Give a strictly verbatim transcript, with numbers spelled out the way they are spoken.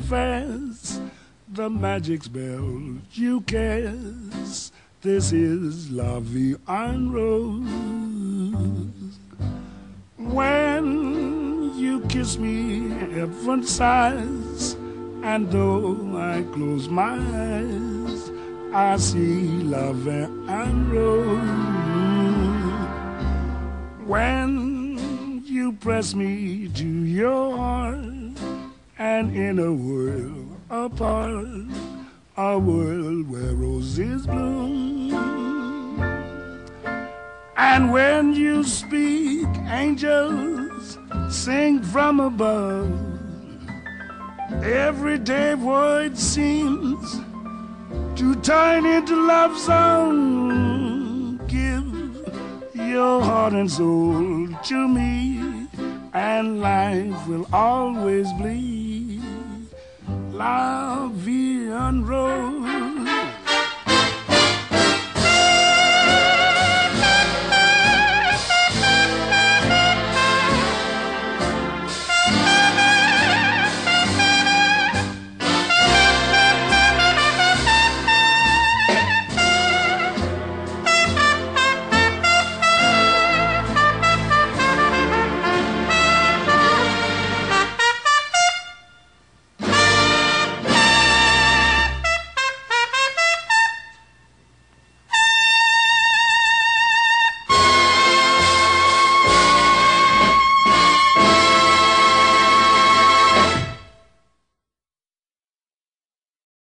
confess the magic spell you cast. This is La Vie en Rose. When you kiss me, heaven sighs, and though I close my eyes, I see La Vie en Rose. When you press me to your heart, and in a world apart, a world where roses bloom. And when you speak, angels sing from above. Everyday void seems to turn into love song. Give your heart and soul to me, and life will always be La Vie en Rose.